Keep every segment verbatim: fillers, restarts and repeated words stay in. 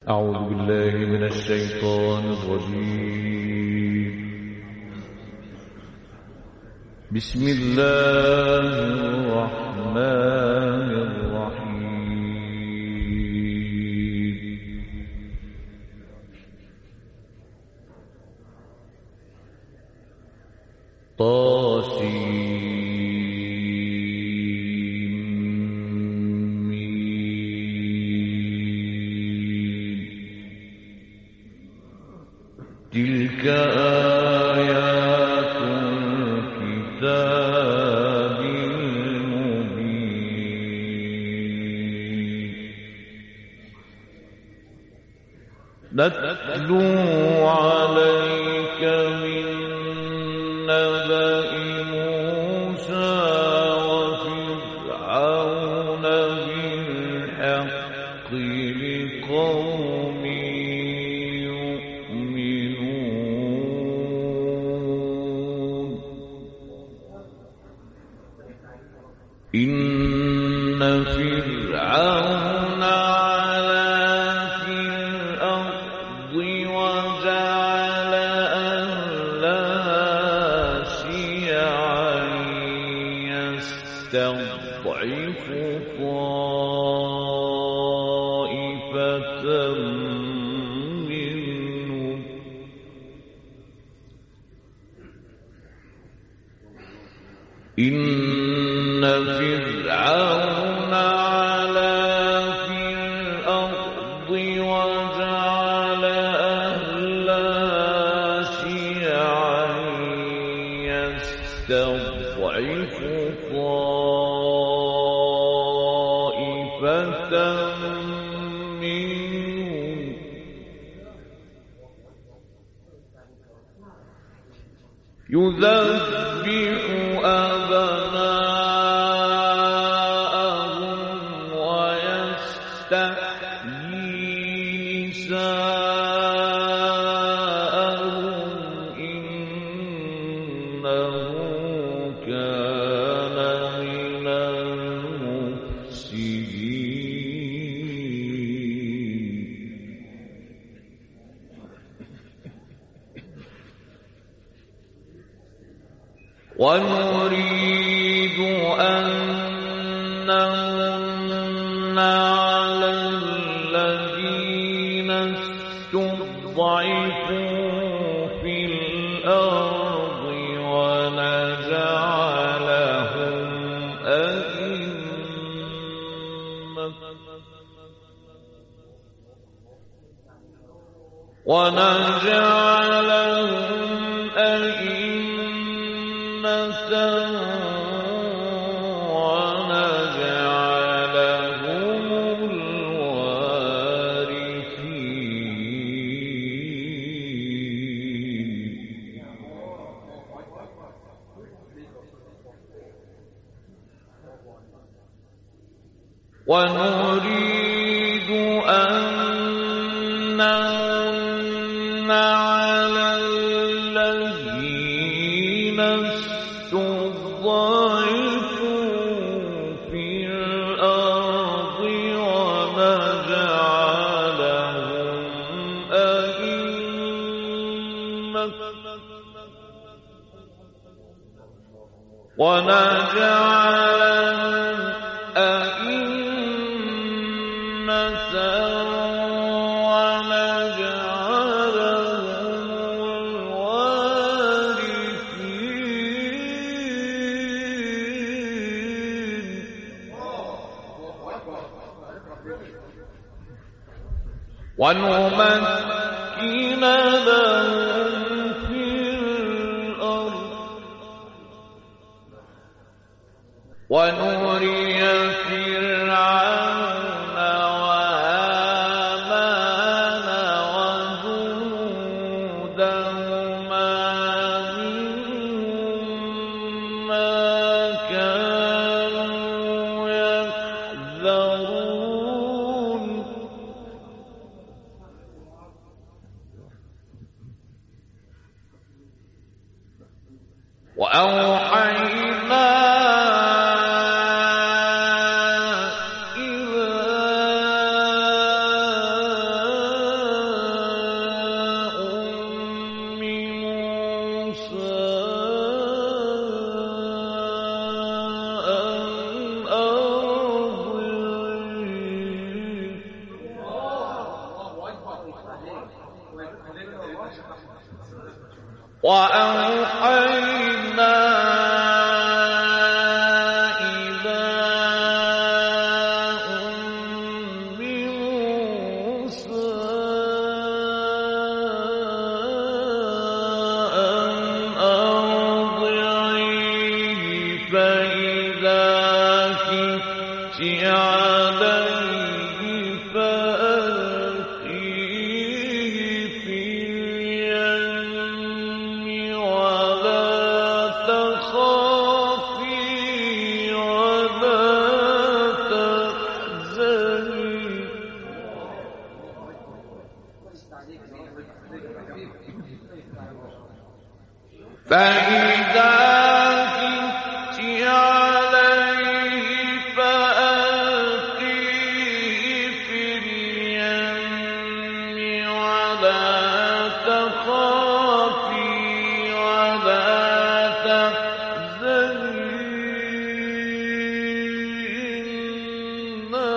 أعوذ بالله من الشيطان الرجيم. بسم الله الرحمن الرحيم. طاسين تلك آيات الكتاب المبين نتلو عليك من نبأ موسى وفرعون بالحق لقوم إن فرعون علا في الأرض وجعل أهلها شيعا يستضعف طائفة منهم إن فرعون علا في الأرض وجعل أهلها شيعا يستضعف طائفة منهم يذبح أبناءهم ويستحيي نساءهم إنه كان من المفسدين ونريد أن نمن على الذين استضعفوا في الأرض ونجعلهم أئمة ونجعلهم أئمة ونجعلهم الوارثين ونريد أن نمن على الذين استضعفوا في الأرض ونجعلهم أئمة ونجعلهم أئمة ونمكن لهم في الأرض ونري فرعون وهامان وجنودهما منهم ما كانوا يحذرون وأوحينا إلى وأوحينا إلى أم موسى أن أرضعيه فإذا خفت عليه فألقيه في اليم ولا تخافي ولا تحزني فإذا خفت عليه فألقيه في اليم ولا تخافي ولا تحزني إنا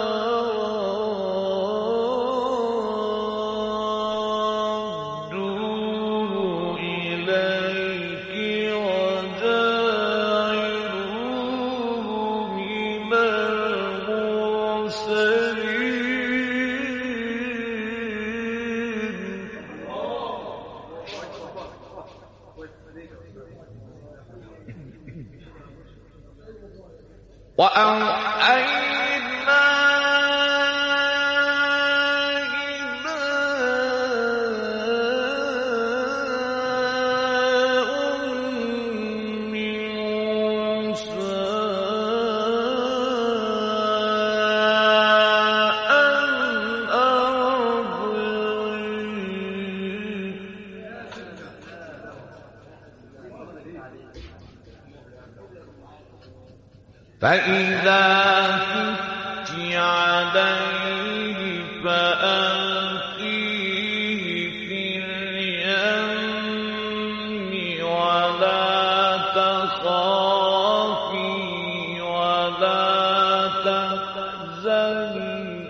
رادوه إليك وجاعلوه من المرسلين وأوحينا إلى أم موسى أن أرضعيه فإذا خفت عليه فألقيه في اليم ولا تخافي ولا تحزني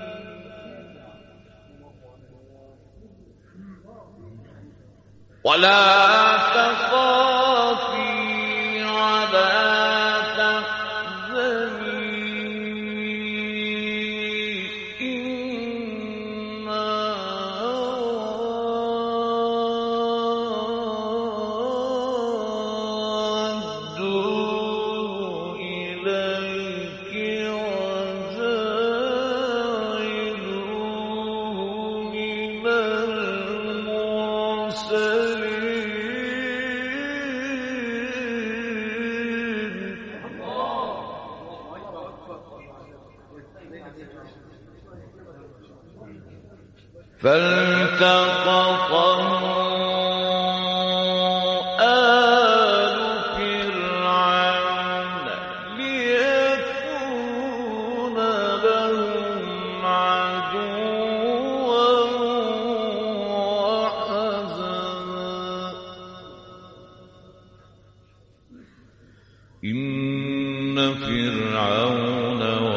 ولا تخافي ولا فالتقطه آل فرعون ليكون لهم عدوا وحزنا إن فرعون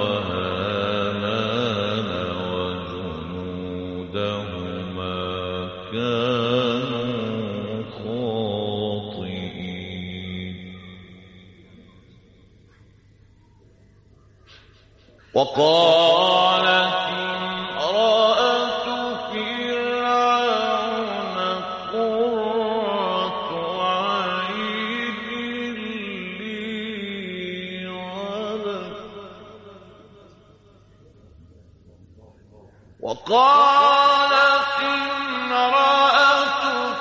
وهامان وجنودهما كانوا خاطئين وقالت امرأة فرعون قرة عين لي ولك وقالت امرأة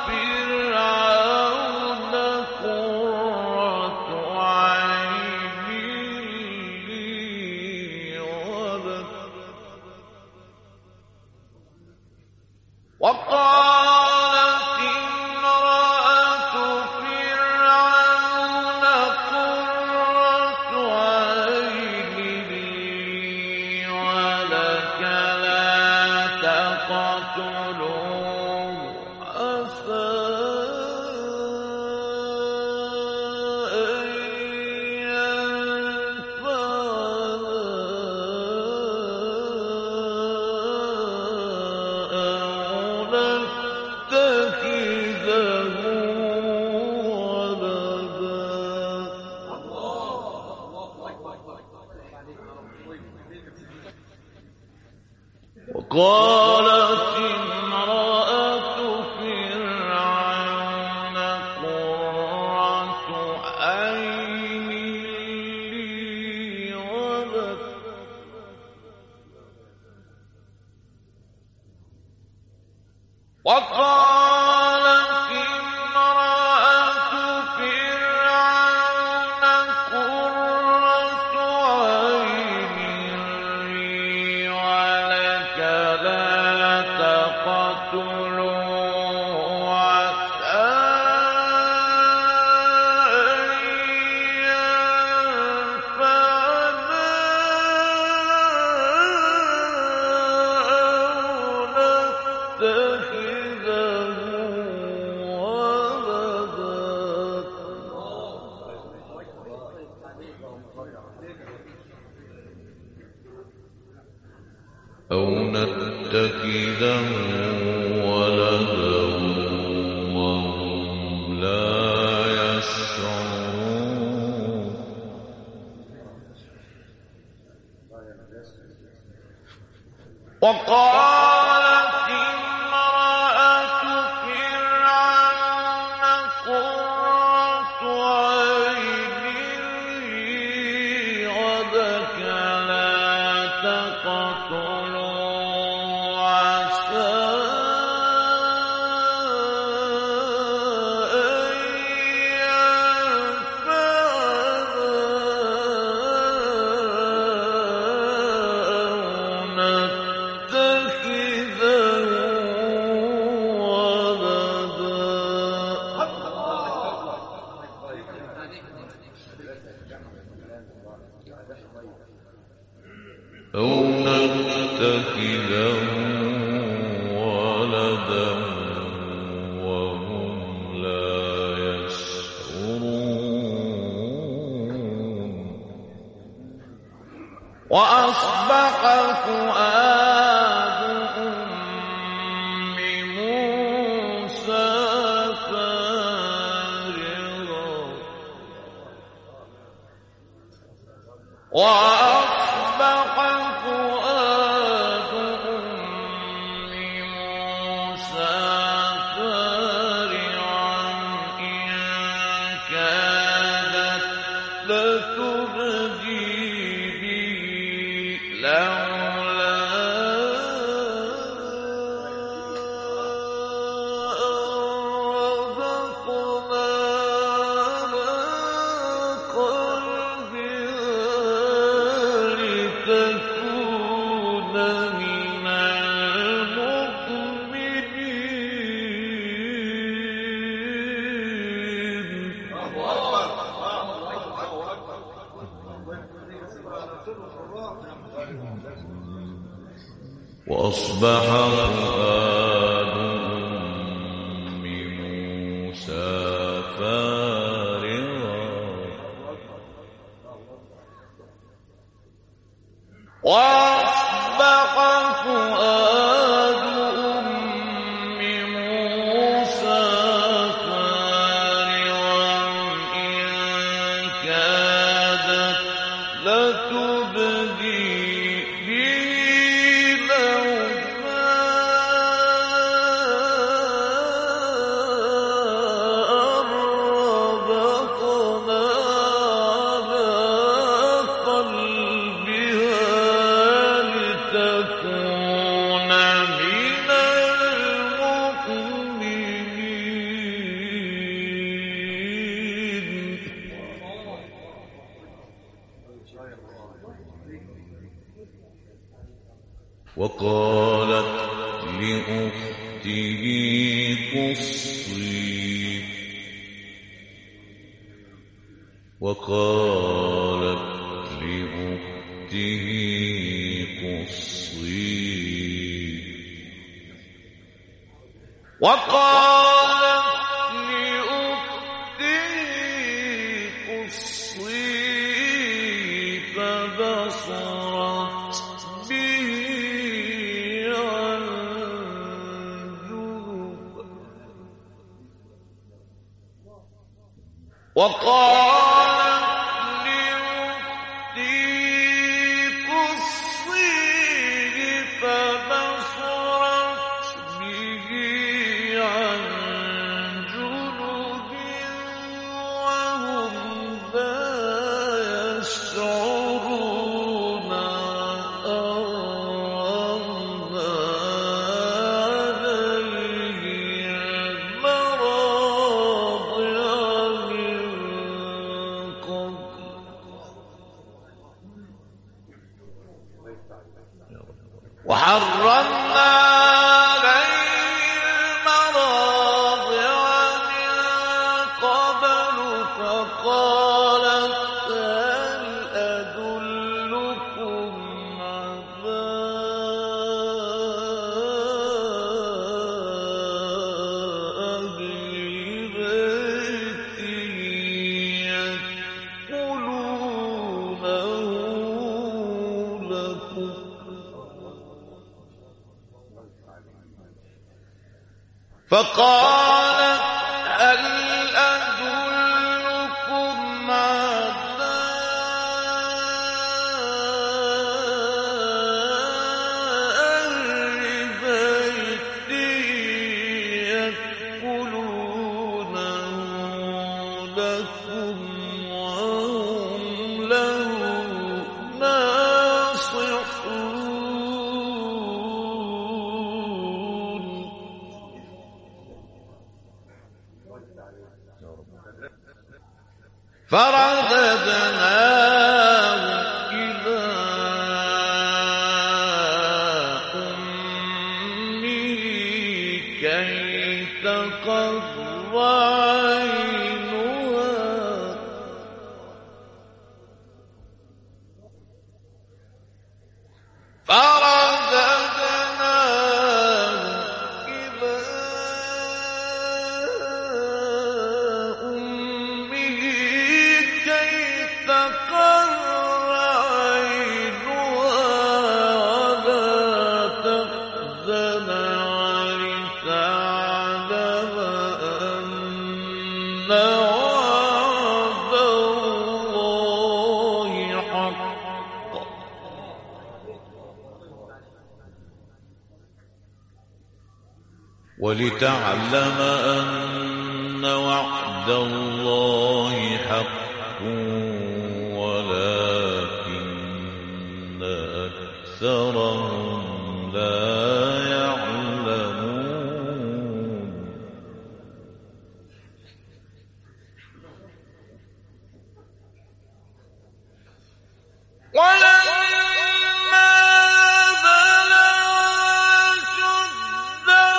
فرعون قرة عين لي ولك وقالت امرأة فرعون قرة عين لي ولك لا تقتلوه عسى أن ينفعنا أو نتخذه وقالت امرأة فرعون قرة عين لي ولك لا تقتلوا عسى أو نتخذه ولدا وهم لا يشعرون وقالت امرأة فرعون قرة عين لي ولك لا تقتلوا عسى أن ينفعنا أو نتخذه ولدا وهم لا يشعرون وأصبح فؤاد أم موسى فارغا وأصبح فؤاد أم موسى فارغا إن كادت لتبدي به لولا ربطنا على قلبها لتكون من المؤمنين وأصبح فؤاد أم موسى فارغا وأصبح فؤاد أم موسى فارغا إن كادت لتبدي به وقالت لأخته قصي وقالت لأخته قصي وقالت لأخته قصي فبصرت به عن جنب وقالت لأخته قصيه فبصرت به عن جنب وهم لا يشعرون أرمنا عليهم فقالت هل أدلكم على أهل بيت يكفلونه لكم وهم له ناصحون. فرددناه إلى أمه كي تقر عينها فرددناه إلى أمه كي تقر عينها ولا تحزن ولتعلم أن وعد الله حق ولتعلم أن وعد الله حق ولكن أكثرهم لا يعلمون. ولما بلغ أشده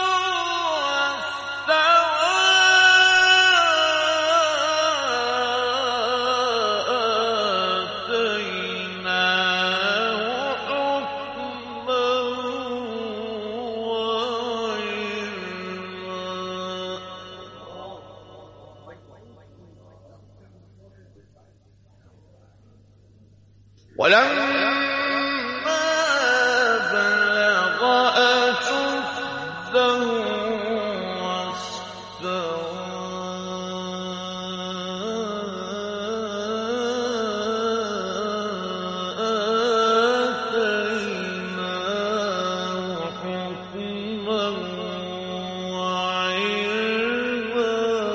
ولما بلغ أشده آتيناه حكما وعلما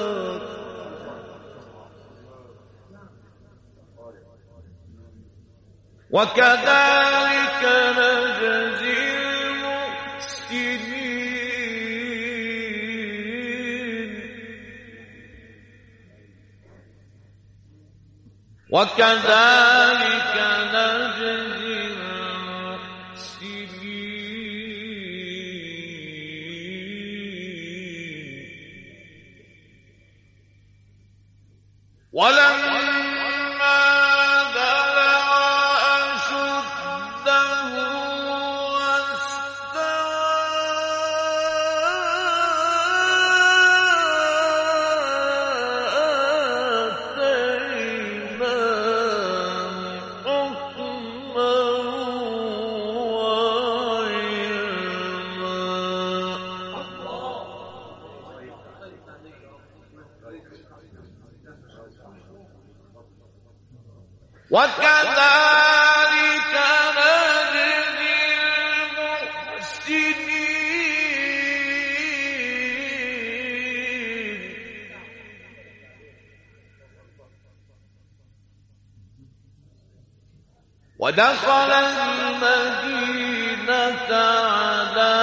وكذلك نجزي المحسنين. وكذلك نجزي المحسنين. ولما بلغ أشده وكذلك نجزي المحسنين. ودخل المدينة على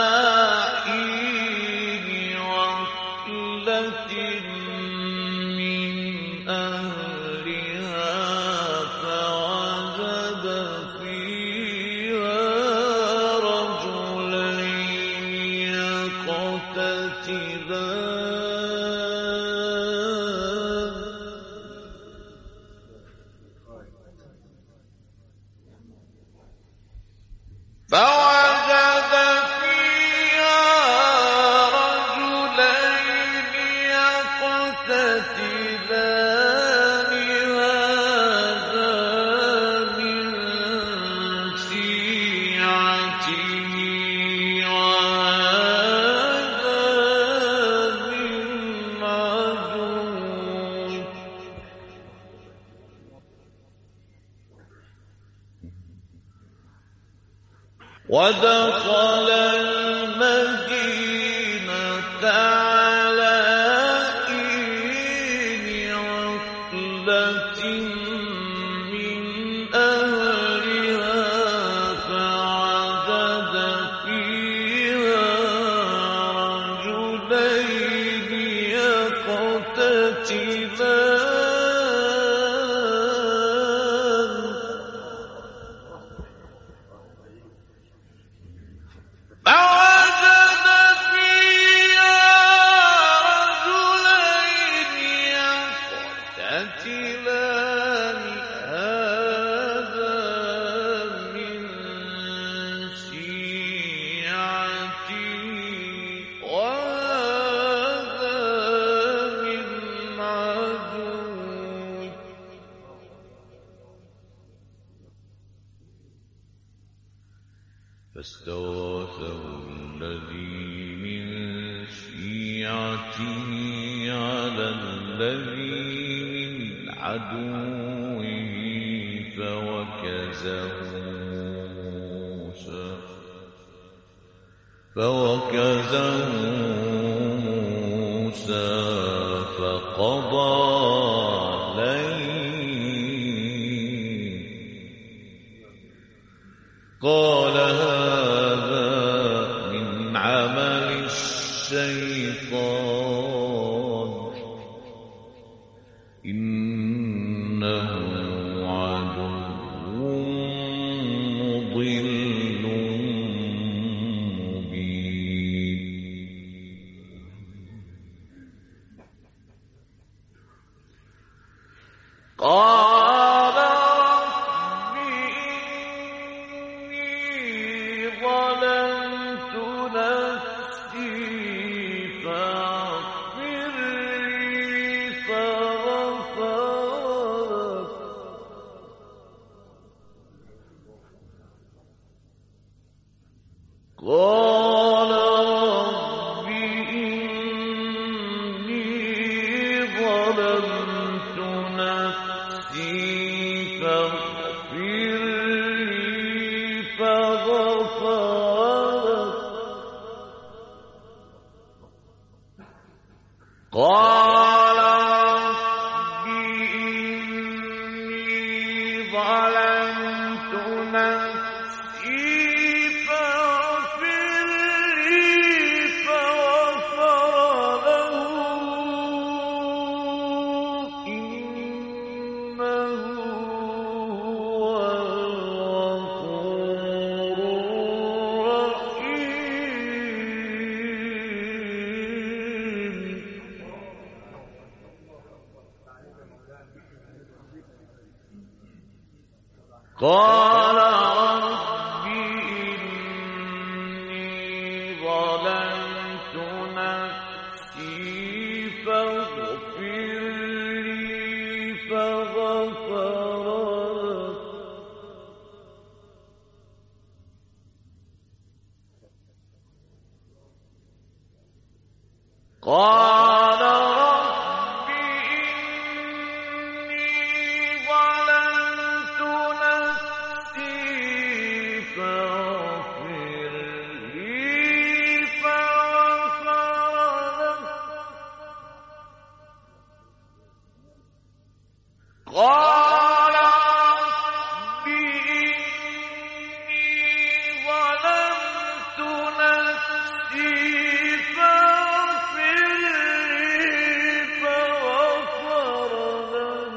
حين غفلة من أهلها فوجد فيها رجلين يقتتلان فوجد فيها رجلين يقتتلان هذا من شيعته وهذا ودخل المدينة على حين غفلة من أهلها فوجد فيها رجلين يقتتلان فاستغاثه الذي من شيعته على الذي من عدوه فوكزه موسى فوكزه موسى فقضى عليه قال هذا من عمل الشيطان إنه عدو مضل مبين قال رب إني ظلمت نفسي فاغفر لي فغفر قال رب إني ظلمت نفسي فاغفر لي فغفر قال رب إني ظلمت نفسي فاغفر لي فغفر له إنه هو الغفور الرحيم قال رب إني ظلمت نفسي فاغفر لي فغفر له قال رب إني ظلمت نفسي فاغفر لي فغفر له قال رب إني ظلمت نفسي فاغفر لي فغفر له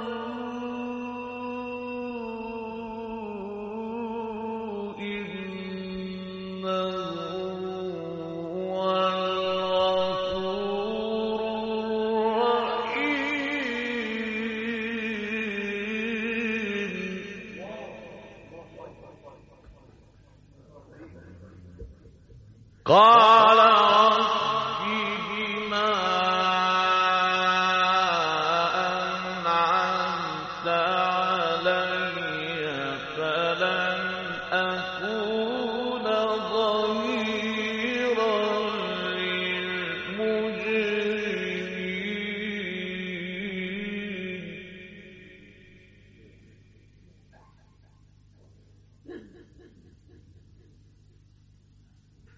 إنه هو الغفور الرحيم قال رب بما أنعمت علي فلن أكون ظهيرا للمجرمين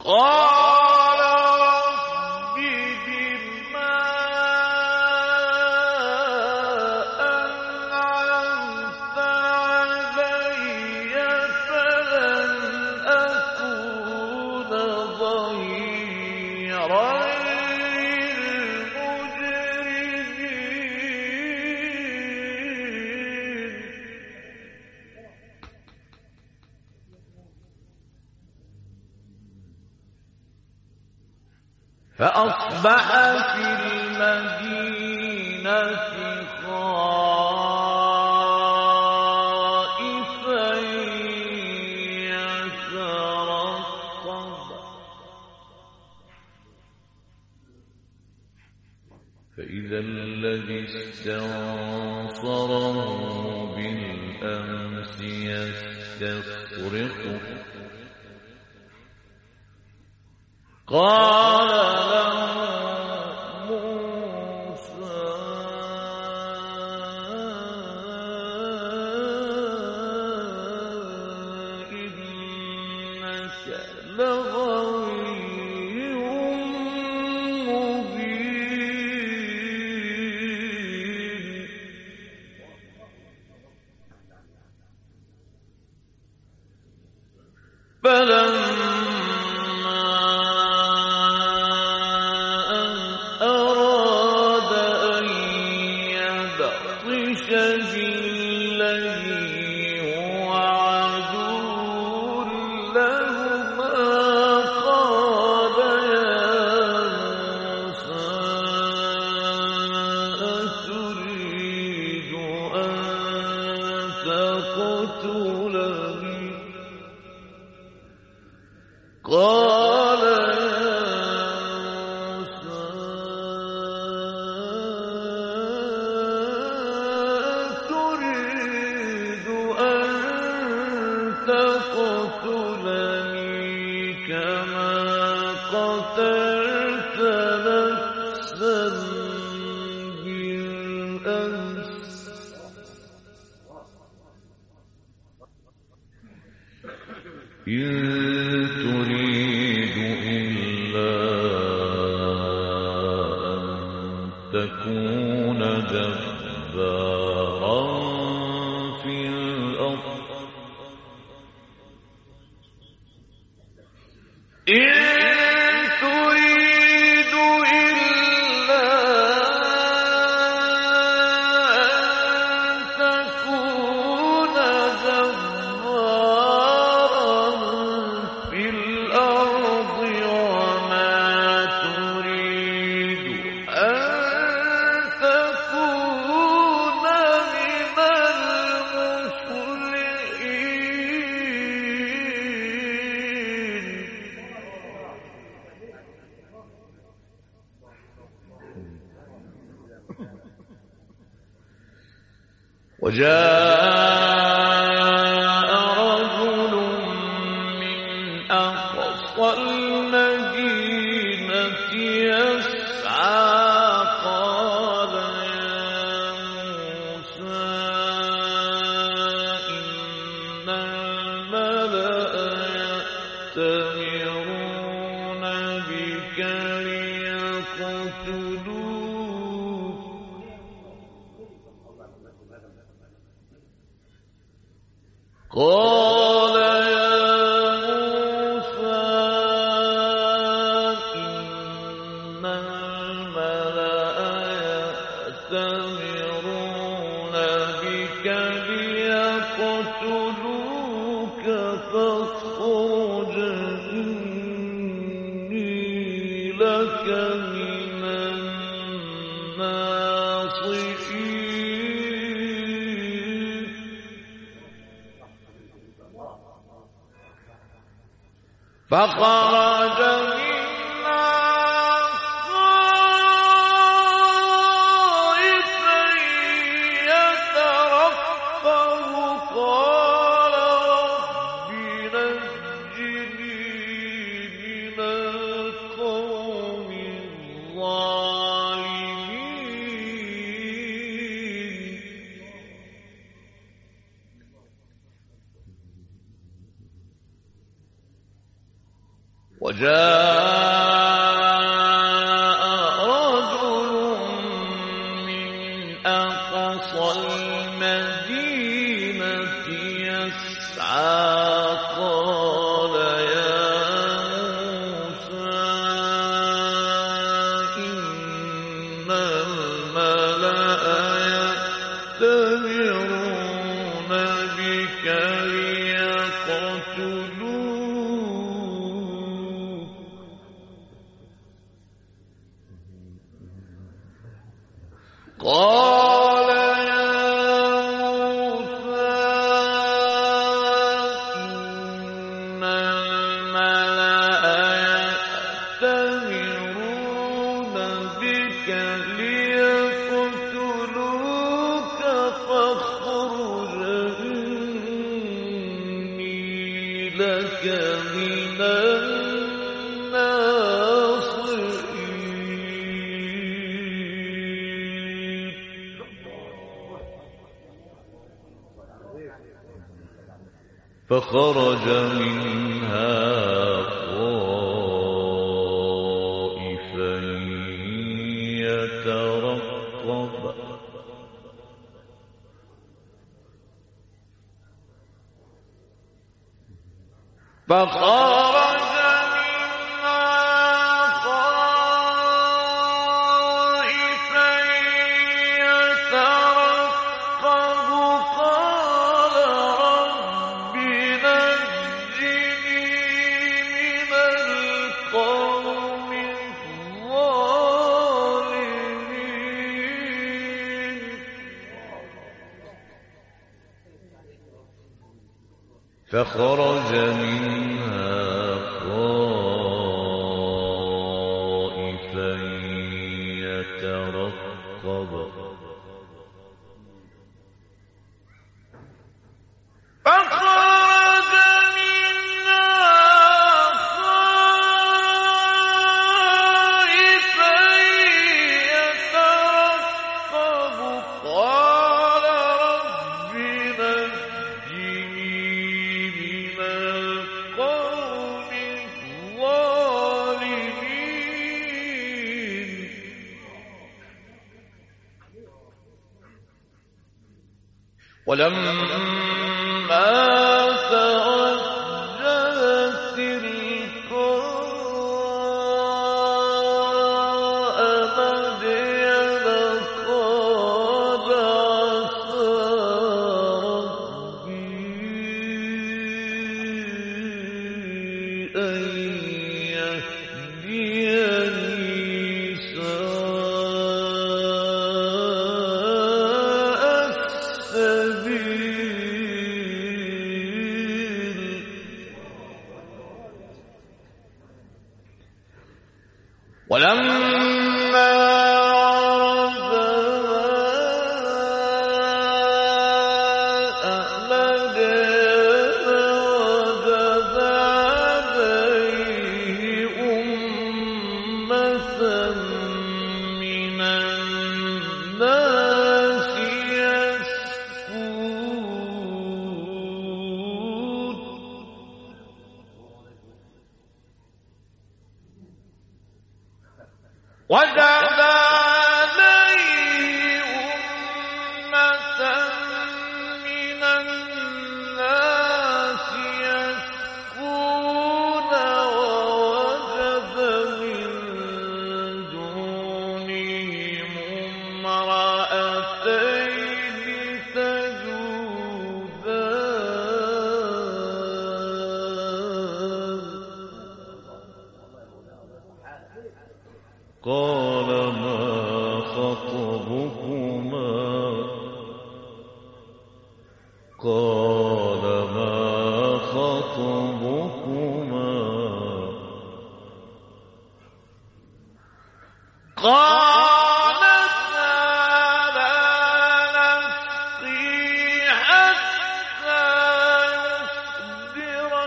قال رب بما أنعمت علي فلن أكون ظهيرا للمجرمين. فأصبح في المدينة خائفا يترقب فإذا الذي استنصره بالأمس يستصرخه قال فلما أن أراد أن يبطش بالذي هو عدو لهما قال يا موسى أتريد أن تقتلني قال يا موسى تريد أن تقتلني كما قتلت نفسا بالأمس إن تريد إلا أن تكون جبارا في الأرض إن تريد إلا أن تكون جبارا في الأرض وما تريد أن تكون من المصلحين. وجاء رجل من أقصى المدينة يسعى قال يا موسى إن الملأ يأتمرون بك ليقتلوك قال يا موسى إن الملأ يأتمرون بك ليقتلوك فاخرج إني لك من الناصحين. فخرج منها خائفا يترقب قال رب نجني من القوم الظالمين. وجاء رجل من أقصى المدينة يسعى قال يا موسى إن الملأ يأتمرون بك ليقتلوك قال يا موسى إن الملأ يأتمرون بك ليقتلوك فاخرج إني لك من الناصحين فخرج منها خائفا يترقب فخرج منها خائفا يترقب قال رب نجني من القوم الظالمين فخرج منها خائفا يترقب فخرج منها خائفا يترقب قال رب نجني من القوم الظالمين ولما توجه تلقاء مدين قال عسى ربي أن يهديني سواء السبيل ولما عرض مدين وجد عليه أمة من الناس يسكون وجد عليه أمة من الناس يسكون ووجد من دونهم امرأتين تذودان قال ما خطبكما قال ما خطبكما قالتا لا نسقي حتى يصدر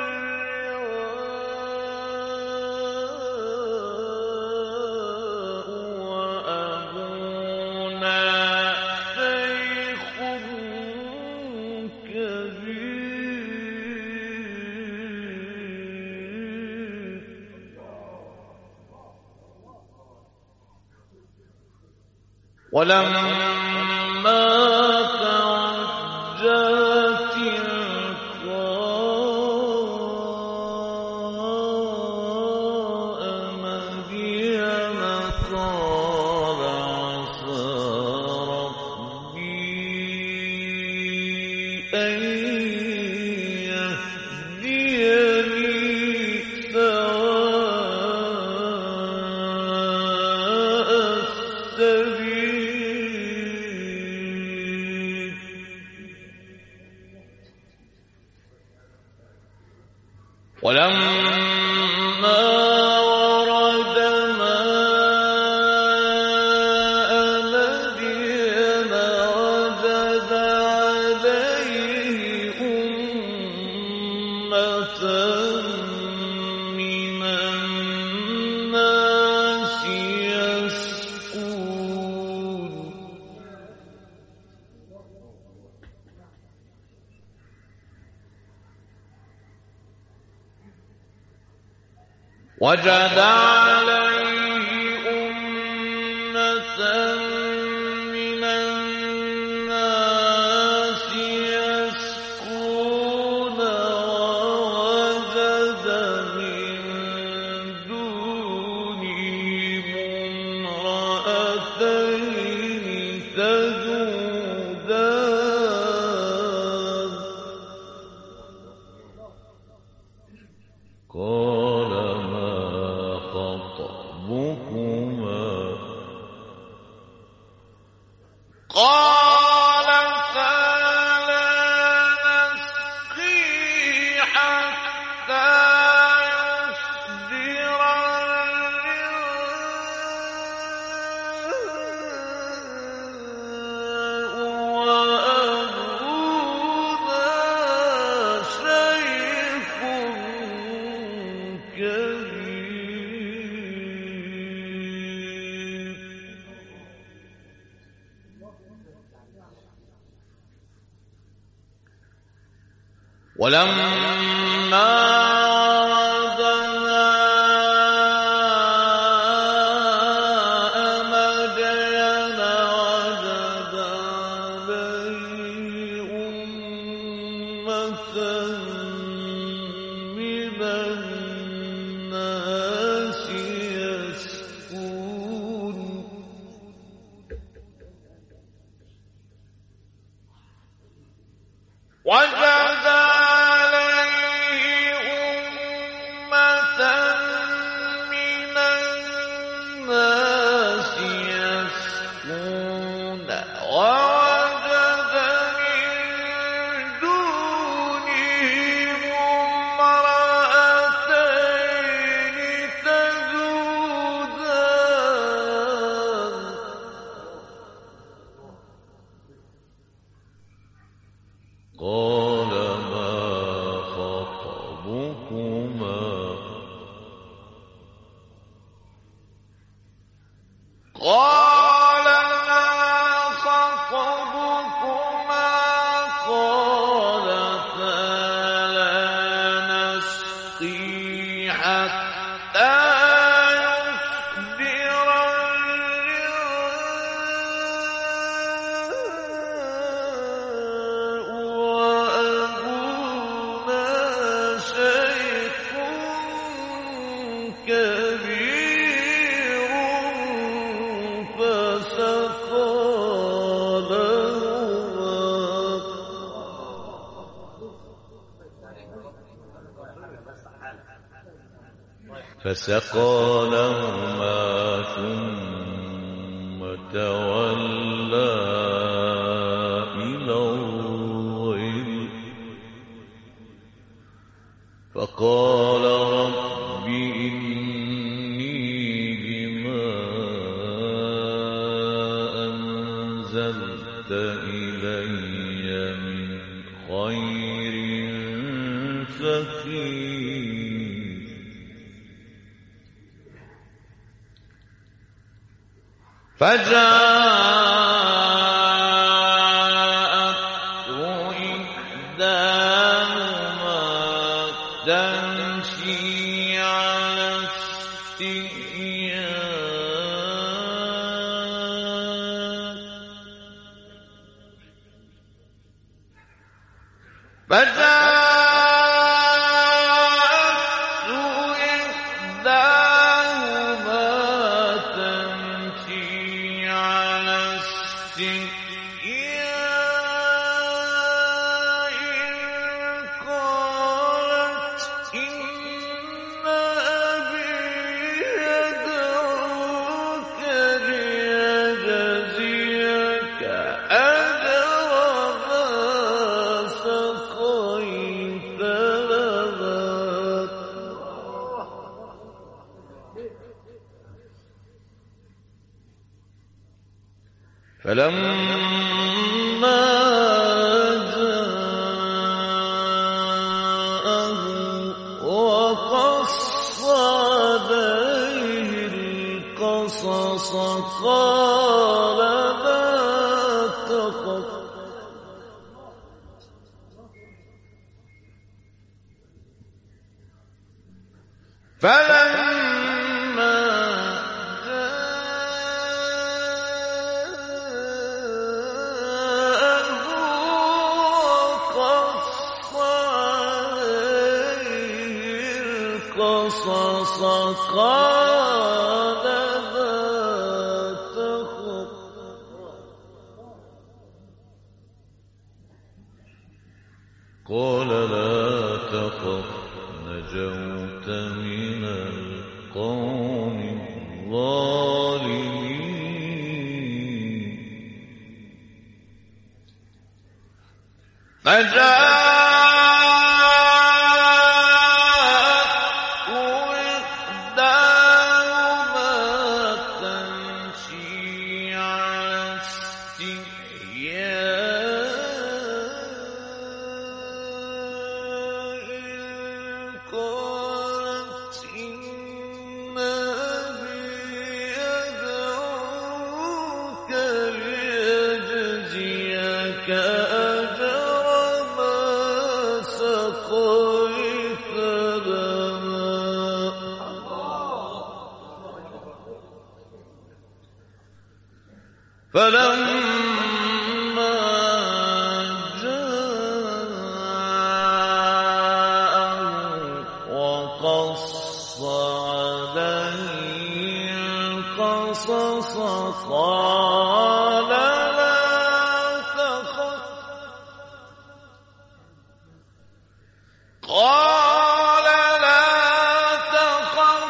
الرعاء وأبونا شيخ كبير ولما توجه تلقاء مدين قال عسى ربي أن يهديني سواء السبيل ولما ورد ماء مدين وجد عليه أمة من الناس يسقون وجد عليه أمة من الناس يسقون ووجد من دونهم امرأتين تذودان قال ما خطبكما قالتا لا نسقي حتى يصدر الرعاء وأبونا شيخ كبير ولما ورد ماء مدين وجد عليه أمة من الناس يسقون وجد عليه أمة من الناس يسقون ووجد من دونهم امرأتين تذودان قال ما خطبكما قال ما خطبكما قالتا لا نسقي حتى يصدر الرعاء وأبونا شيخ كبير فسقى لهما فسقى لهما ثم تولى إلى الظل فقال رب إني لما أنزلت إلي من خير فقير فجاءته إحداهما تمشي على استحياء فلما جاءه وقص عليه القصص قال لا تخف فلما قصص قال لا تخف قال لا تخف نجوت من القوم الظالمين فجاء فلما جاءه وقص عليه القصص قال لا تخف قال لا تخف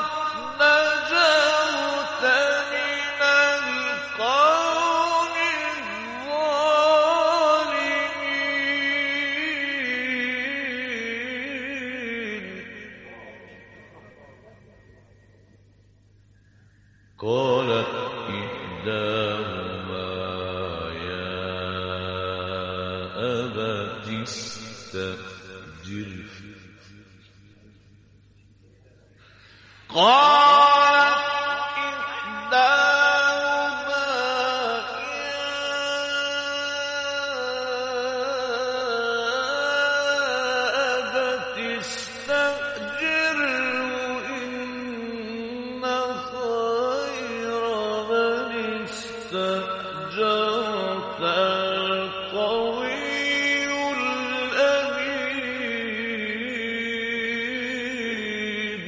نجوت من القوم قالت إحداهما يا أبت استأجره قالت إحداهما يا أبت استأجره إن خير من استأجرت القوي الأمين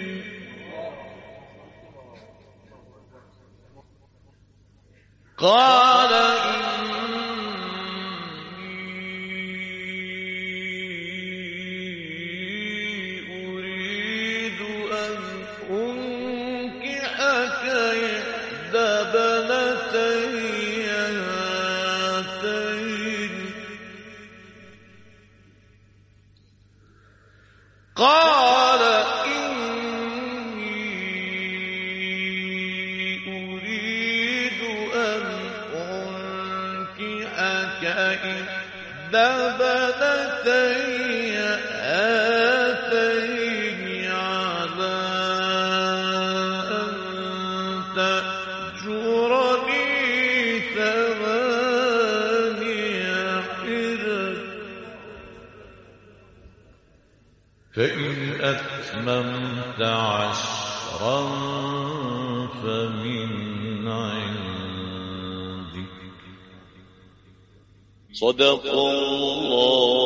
قال إني أريد أن أنكحك إحدى ابنتي هاتين قال إني أريد أن أنكحك إحدى ابنتي هاتين على أن تأجرني ثماني حجج فإن أتممت عشرا فمن عندك صدق الله